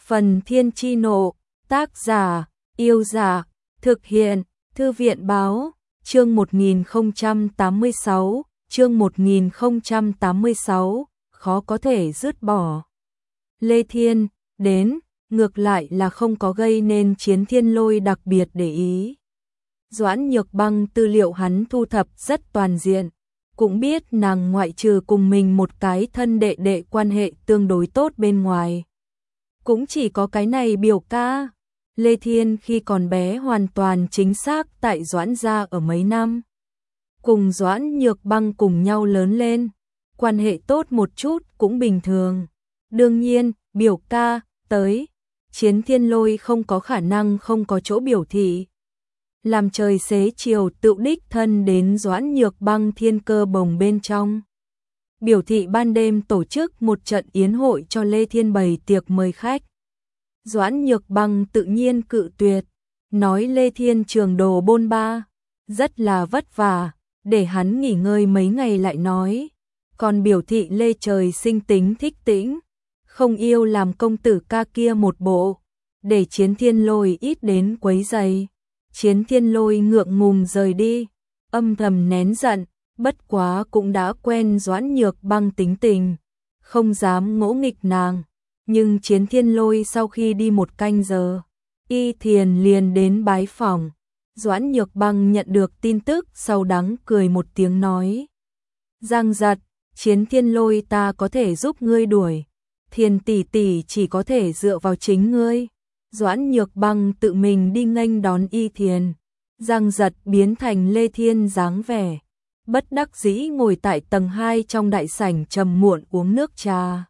Phần Thiên Chi Nộ, tác giả, Yêu Giả, thực hiện, Thư viện Báo, chương 1086, khó có thể dứt bỏ. Lê Thiên, đến, ngược lại là không có gây nên Chiến Thiên Lôi đặc biệt để ý. Doãn Nhược Băng tư liệu hắn thu thập rất toàn diện, cũng biết nàng ngoại trừ cùng mình một cái thân đệ đệ quan hệ tương đối tốt bên ngoài. Cũng chỉ có cái này biểu ca. Lê Thiên khi còn bé hoàn toàn chính xác tại Doãn gia ở mấy năm. Cùng Doãn Nhược Băng cùng nhau lớn lên, quan hệ tốt một chút cũng bình thường. Đương nhiên, biểu ca, tới, Chiến Thiên Lôi không có khả năng không có chỗ biểu thị. Làm trời xế chiều tự đích thân đến Doãn Nhược Băng thiên cơ bồng bên trong. Biểu thị ban đêm tổ chức một trận yến hội cho Lê Thiên bày tiệc mời khách. Doãn Nhược Băng tự nhiên cự tuyệt, nói Lê Thiên trường đồ bôn ba, rất là vất vả, để hắn nghỉ ngơi mấy ngày lại nói. Còn biểu thị Lê Trời sinh tính thích tĩnh, không yêu làm công tử ca kia một bộ, để Chiến Thiên Lôi ít đến quấy rầy. Chiến Thiên Lôi ngượng ngùng rời đi, âm thầm nén giận, bất quá cũng đã quen Doãn Nhược Băng tính tình, không dám ngỗ nghịch nàng. Nhưng Chiến Thiên Lôi sau khi đi một canh giờ, Y Thiền liền đến bái phỏng. Doãn Nhược Băng nhận được tin tức sau đắng cười một tiếng nói. Giang giật, Chiến Thiên Lôi ta có thể giúp ngươi đuổi, Thiền tỷ tỷ chỉ có thể dựa vào chính ngươi. Doãn Nhược Băng tự mình đi nghênh đón Y Thiền. Giang giật biến thành Lê Thiên dáng vẻ, bất đắc dĩ ngồi tại tầng 2 trong đại sảnh trầm muộn uống nước trà.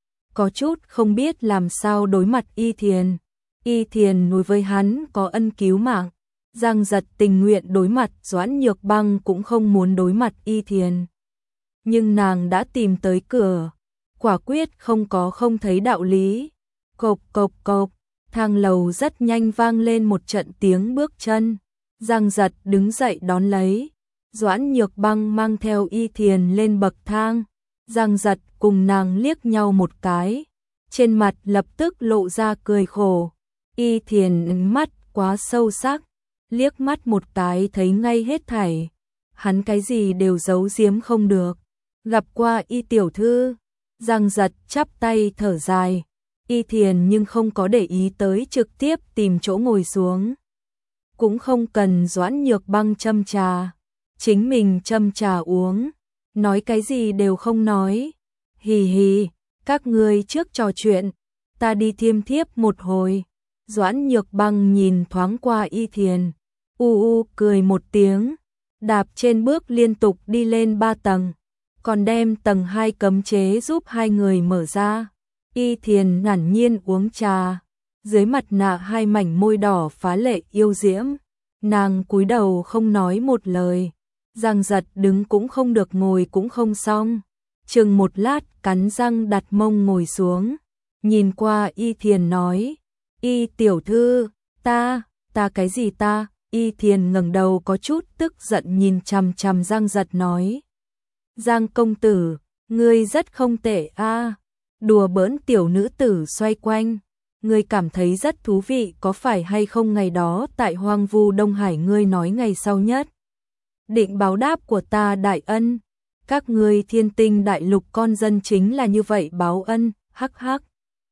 Có chút không biết làm sao đối mặt Y Thiền. Y Thiền đối với hắn có ân cứu mạng. Giang giật tình nguyện đối mặt, Doãn Nhược Băng cũng không muốn đối mặt Y Thiền. Nhưng nàng đã tìm tới cửa, quả quyết không thấy đạo lý. Cộp cộp cộp, thang lầu rất nhanh vang lên một trận tiếng bước chân. Giang giật đứng dậy đón lấy. Doãn Nhược Băng mang theo Y Thiền lên bậc thang. Giang giật cùng nàng liếc nhau một cái, trên mặt lập tức lộ ra cười khổ. Y Thiền mắt quá sâu sắc, liếc mắt một cái thấy ngay hết thảy. Hắn cái gì đều giấu giếm không được. Gặp qua Y tiểu thư. Giang giật chắp tay thở dài. Y Thiền nhưng không có để ý tới, trực tiếp tìm chỗ ngồi xuống. Cũng không cần Doãn Nhược Băng châm trà, chính mình châm trà uống, nói cái gì đều không nói. Hì hì, các ngươi trước trò chuyện, ta đi thiêm thiếp một hồi. Doãn Nhược Băng nhìn thoáng qua Y Thiền, cười một tiếng, đạp trên bước liên tục đi lên 3 tầng, còn đem tầng 2 cấm chế giúp hai người mở ra. Y Thiền thản nhiên uống trà, dưới mặt nạ hai mảnh môi đỏ phá lệ yêu diễm, nàng cúi đầu không nói một lời. Giang giật đứng cũng không được ngồi cũng không xong, chừng một lát cắn răng đặt mông ngồi xuống, nhìn qua Y Thiền nói. Y tiểu thư, ta cái gì ta? Y Thiền ngẩng đầu có chút tức giận nhìn chằm chằm Giang giật nói. Giang công tử, ngươi rất không tệ a. Đùa bỡn tiểu nữ tử xoay quanh, ngươi cảm thấy rất thú vị có phải hay không? Ngày đó tại Hoang Vu Đông Hải ngươi nói ngày sau nhất định báo đáp của ta đại ân, các ngươi Thiên Tinh đại lục con dân chính là như vậy báo ân, hắc hắc.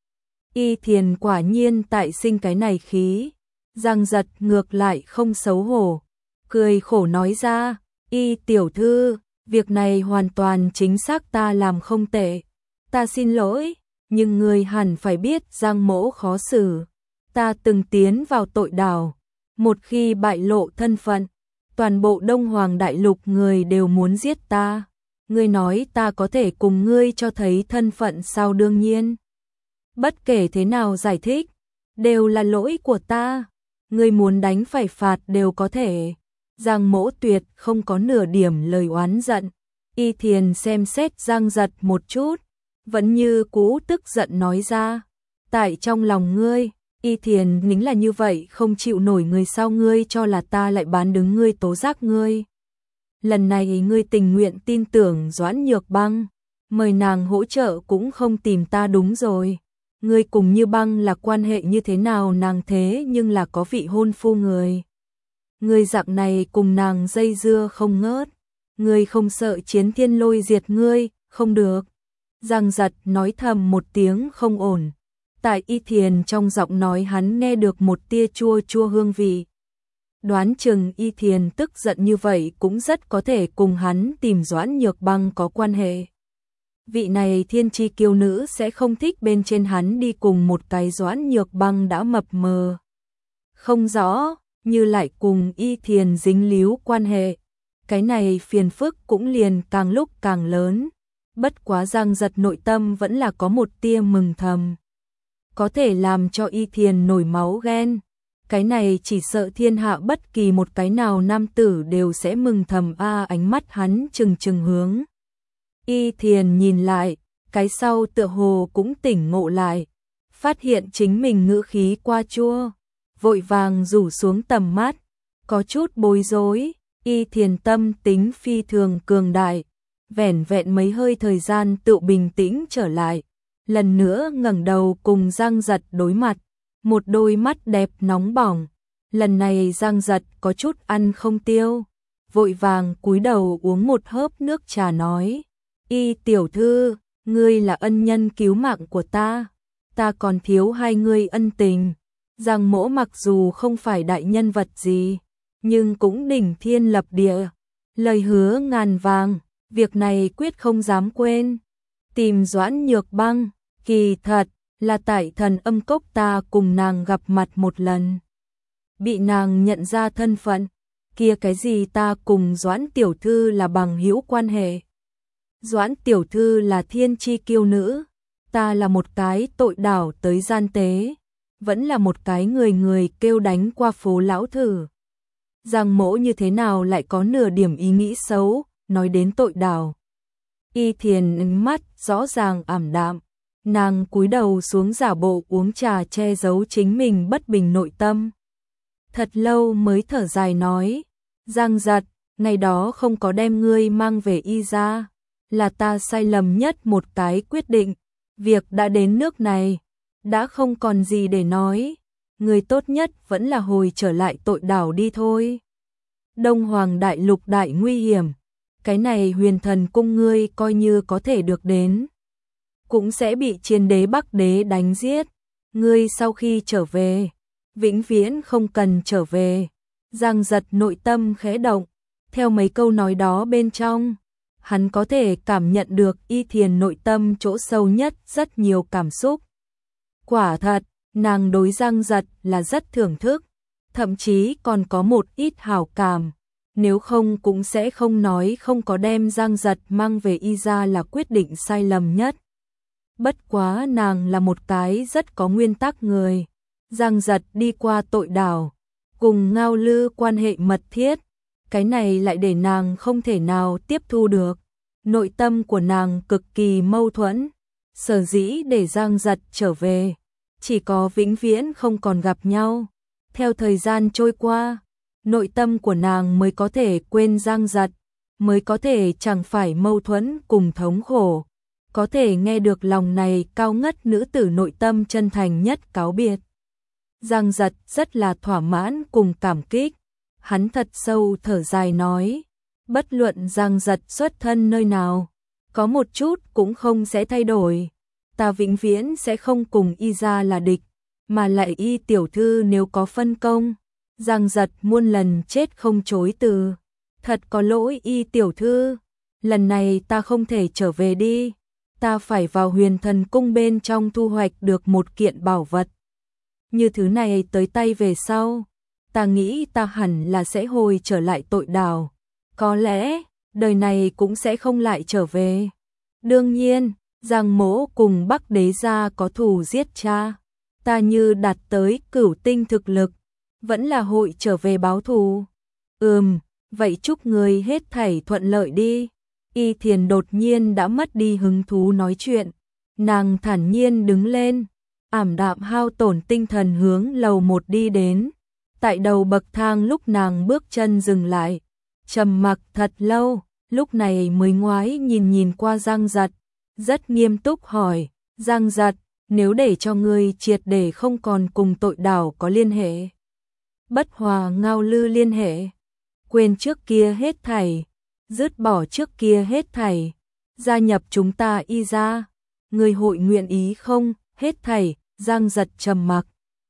Y Thiền quả nhiên tại sinh cái này khí. Giang giật ngược lại không xấu hổ, cười khổ nói ra. Y tiểu thư, việc này hoàn toàn chính xác ta làm không tệ, ta xin lỗi, nhưng ngươi hẳn phải biết Giang mỗ khó xử. Ta từng tiến vào tội đảo, một khi bại lộ thân phận, toàn bộ Đông Hoàng đại lục người đều muốn giết ta. Ngươi nói ta có thể cùng ngươi cho thấy thân phận sao? Đương nhiên, bất kể thế nào giải thích, đều là lỗi của ta. Ngươi muốn đánh phải phạt đều có thể. Giang mỗ tuyệt không có nửa điểm lời oán giận. Y Thiền xem xét Giang giật một chút, vẫn như cũ tức giận nói ra. Tại trong lòng ngươi, Y Thiền nính là như vậy không chịu nổi người sao? Ngươi cho là ta lại bán đứng ngươi, tố giác ngươi. Lần này ngươi tình nguyện tin tưởng Doãn Nhược Băng, mời nàng hỗ trợ cũng không tìm ta đúng rồi. Ngươi cùng Như Băng là quan hệ như thế nào, nàng thế nhưng là có vị hôn phu người. Ngươi dạng này cùng nàng dây dưa không ngớt, ngươi không sợ Chiến Thiên Lôi diệt ngươi, không được. Giang Giật nói thầm một tiếng không ổn. Tại Y Thiền trong giọng nói hắn nghe được một tia chua chua hương vị. Đoán chừng Y Thiền tức giận như vậy cũng rất có thể cùng hắn tìm Doãn Nhược Băng có quan hệ. Vị này thiên chi kiêu nữ sẽ không thích bên trên hắn đi cùng một cái Doãn Nhược Băng đã mập mờ. Không rõ, như lại cùng Y Thiền dính líu quan hệ. Cái này phiền phức cũng liền càng lúc càng lớn. Bất quá Giang Giật nội tâm vẫn là có một tia mừng thầm. Có thể làm cho Y Thiền nổi máu ghen. Cái này chỉ sợ thiên hạ bất kỳ một cái nào nam tử đều sẽ mừng thầm ánh mắt hắn trừng trừng hướng. Y Thiền nhìn lại, cái sau tựa hồ cũng tỉnh ngộ lại. Phát hiện chính mình ngữ khí qua chua. Vội vàng rủ xuống tầm mắt. Có chút bối rối. Y Thiền tâm tính phi thường cường đại. Vẻn vẹn mấy hơi thời gian tự bình tĩnh trở lại. Lần nữa ngẩng đầu cùng Giang Giật đối mặt. Một đôi mắt đẹp nóng bỏng. Lần này Giang Giật có chút ăn không tiêu. Vội vàng cúi đầu uống một hớp nước trà nói. Y tiểu thư, ngươi là ân nhân cứu mạng của ta. Ta còn thiếu hai ngươi ân tình. Giang Mỗ mặc dù không phải đại nhân vật gì, nhưng cũng đỉnh thiên lập địa. Lời hứa ngàn vàng, việc này quyết không dám quên. Tìm Doãn Nhược Băng, kỳ thật là tại Thần Âm Cốc ta cùng nàng gặp mặt một lần. Bị nàng nhận ra thân phận, kia cái gì ta cùng Doãn tiểu thư là bằng hữu quan hệ. Doãn tiểu thư là thiên chi kiêu nữ, ta là một cái tội đảo tới gian tế, vẫn là một cái người người kêu đánh qua phố lão thử. Giang Mỗ như thế nào lại có nửa điểm ý nghĩ xấu, nói đến tội đảo. Y Thiền mắt rõ ràng ảm đạm, nàng cúi đầu xuống giả bộ uống trà che giấu chính mình bất bình nội tâm. Thật lâu mới thở dài nói, Giang Giật, ngày đó không có đem ngươi mang về Y gia, là ta sai lầm nhất một cái quyết định, việc đã đến nước này, đã không còn gì để nói, người tốt nhất vẫn là hồi trở lại tội đảo đi thôi. Đông Hoàng đại lục đại nguy hiểm, cái này Huyền Thần cung ngươi coi như có thể được đến, cũng sẽ bị Chiến đế Bắc đế đánh giết, ngươi sau khi trở về, vĩnh viễn không cần trở về. Giang Giật nội tâm khẽ động, theo mấy câu nói đó bên trong, hắn có thể cảm nhận được Y Thiền nội tâm chỗ sâu nhất rất nhiều cảm xúc. Quả thật, nàng đối Giang Giật là rất thưởng thức, thậm chí còn có một ít hảo cảm, nếu không cũng sẽ không nói không có đem Giang Giật mang về Y gia là quyết định sai lầm nhất. Bất quá nàng là một cái rất có nguyên tắc người. Giang Giật đi qua tội đảo, cùng Ngao Lư quan hệ mật thiết, cái này lại để nàng không thể nào tiếp thu được. Nội tâm của nàng cực kỳ mâu thuẫn, sở dĩ để Giang Giật trở về, chỉ có vĩnh viễn không còn gặp nhau. Theo thời gian trôi qua, nội tâm của nàng mới có thể quên Giang Giật, mới có thể chẳng phải mâu thuẫn cùng thống khổ, có thể nghe được lòng này cao ngất nữ tử nội tâm chân thành nhất cáo biệt. Giang Giật rất là thỏa mãn cùng cảm kích, hắn thật sâu thở dài nói, bất luận Giang Giật xuất thân nơi nào, có một chút cũng không sẽ thay đổi, ta vĩnh viễn sẽ không cùng Y gia là địch, mà lại Y tiểu thư nếu có phân công, Giang Giật muôn lần chết không chối từ. Thật có lỗi Y tiểu thư, lần này ta không thể trở về đi, ta phải vào Huyền Thần cung bên trong thu hoạch được một kiện bảo vật. Như thứ này tới tay về sau, ta nghĩ ta hẳn là sẽ hồi trở lại tội đảo, có lẽ đời này cũng sẽ không lại trở về. Đương nhiên, Giang Mỗ cùng Bắc đế gia có thù giết cha, ta như đạt tới cửu tinh thực lực, vẫn là hội trở về báo thù. Vậy chúc người hết thảy thuận lợi đi. Y Thiền đột nhiên đã mất đi hứng thú nói chuyện, nàng thản nhiên đứng lên, ảm đạm hao tổn tinh thần hướng lầu 1 đi đến. Tại đầu bậc thang lúc nàng bước chân dừng lại, trầm mặc thật lâu, lúc này mới ngoái nhìn qua Giang Giật, rất nghiêm túc hỏi, Giang Giật, nếu để cho ngươi triệt để không còn cùng tội đảo có liên hệ. Bất hòa ngao lư liên hệ, quên trước kia hết thảy, dứt bỏ trước kia hết thảy, gia nhập chúng ta Y gia, người hội nguyện ý không? Hết thảy. Giang Giật trầm mặc.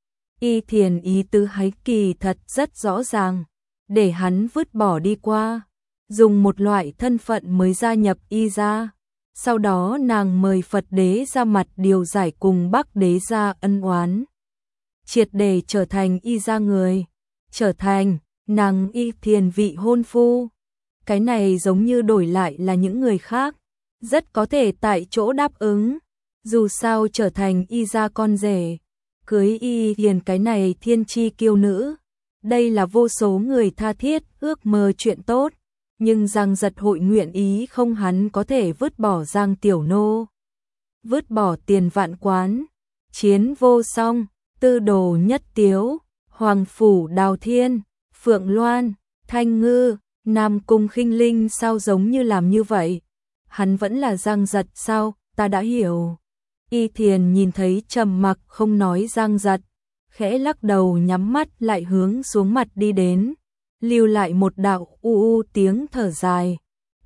Y Thiền ý tứ hái kỳ thật rất rõ ràng, để hắn vứt bỏ đi qua, dùng một loại thân phận mới gia nhập Y gia. Sau đó nàng mời Phật đế ra mặt điều giải cùng Bắc đế gia ân oán, triệt để trở thành Y gia người, trở thành nàng Y Thiền vị hôn phu. Cái này giống như đổi lại là những người khác, rất có thể tại chỗ đáp ứng, dù sao trở thành Y gia con rể, cưới Y Thiền cái này thiên chi kiêu nữ, đây là vô số người tha thiết ước mơ chuyện tốt. Nhưng Giang Giật hội nguyện ý không? Hắn có thể vứt bỏ Giang Tiểu Nô, vứt bỏ Tiền Vạn Quán, Chiến Vô Song, Tư Đồ Nhất Tiếu, Hoàng Phủ Đào Thiên, Phượng Loan, Thanh Ngư, Nam Cung Khinh Linh sao giống như làm như vậy? Hắn vẫn là Giang Giật sao? Ta đã hiểu. Y Thiền nhìn thấy trầm mặc không nói Giang Giật, khẽ lắc đầu nhắm mắt lại hướng xuống mặt đi đến, lưu lại một đạo u tiếng thở dài.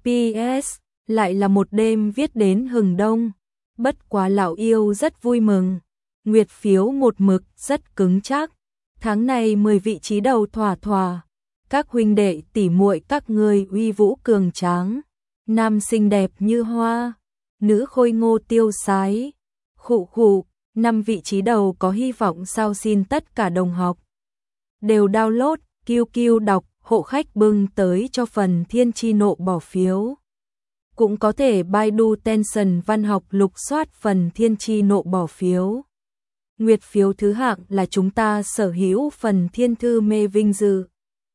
PS, lại là một đêm viết đến hừng đông, bất quá lão yêu rất vui mừng. Nguyệt phiếu một mực rất cứng chắc, tháng này 10 vị trí đầu thỏa thỏa, các huynh đệ tỷ muội các ngươi uy vũ cường tráng, nam xinh đẹp như hoa, nữ khôi ngô tiêu sái. Khụ khụ, 5 vị trí đầu có hy vọng sao? Xin tất cả đồng học đều download QQ đọc hộ khách bưng tới cho phần Thiên Chi Nộ bỏ phiếu. Cũng có thể Baidu Tension văn học lục soát phần Thiên Chi Nộ bỏ phiếu. Nguyệt phiếu thứ hạng là chúng ta sở hữu phần Thiên Thư Mê vinh dự.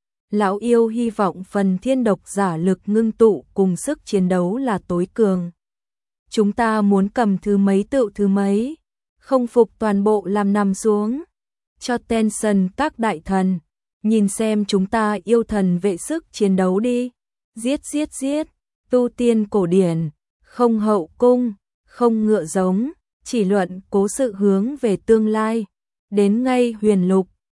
Lão yêu hy vọng phần thiên độc giả lực ngưng tụ cùng sức chiến đấu là tối cường. Chúng ta muốn cầm thứ mấy tựu thứ mấy, không phục toàn bộ làm nằm xuống. Cho Tension các đại thần, nhìn xem chúng ta yêu thần vệ sức chiến đấu đi. Giết giết giết, tu tiên cổ điển, không hậu cung, không ngựa giống, chỉ luận cố sự hướng về tương lai. Đến ngay huyền lục,